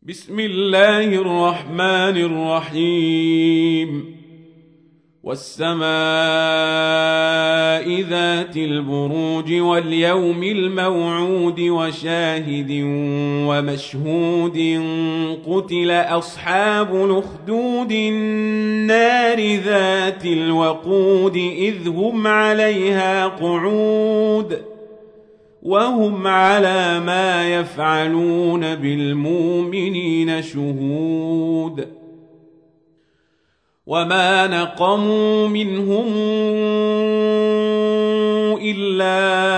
بسم الله الرحمن الرحيم والسماء ذات البروج واليوم الموعود وشاهد ومشهود قتل أصحاب الأخدود النار ذات الوقود إذ هم عليها قعود وهم على ما يفعلون بالمؤمنين شهود وما نقموا منهم إلا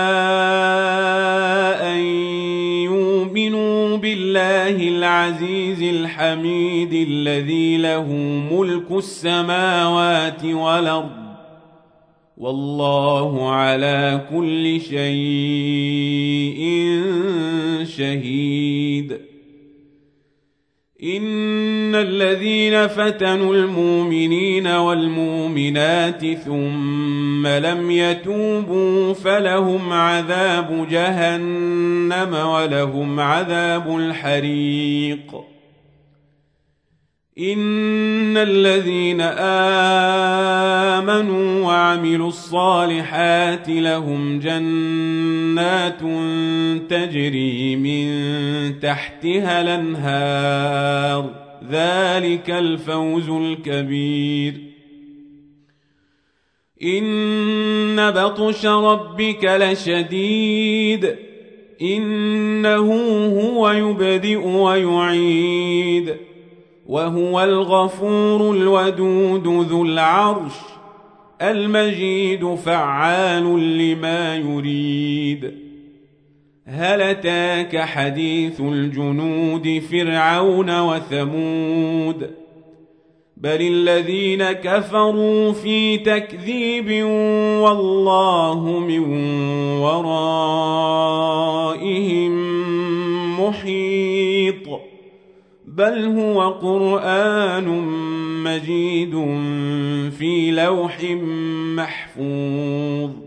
أن يؤمنوا بالله العزيز الحميد الذي له ملك السماوات والأرض والله على كل شيء شهيد. إن الذين فتنوا المؤمنين والمؤمنات ثم لم يتوبوا فلهم عذاب جهنم ولهم عذاب الحريق. إن الذين آمنوا وعملوا الصالحات لهم جنات تجري من تحتها الأنهار ذلك الفوز الكبير. إن بطش ربك لشديد إنه هو يبدئ ويعيد وهو الغفور الودود ذو العرش المجيد فعال لما يريد. هل أتاك حديث الجنود فرعون وثمود بل الذين كفروا في تكذيب والله من ورائهم محيط بل هو قرآن مجيد في لوح محفوظ.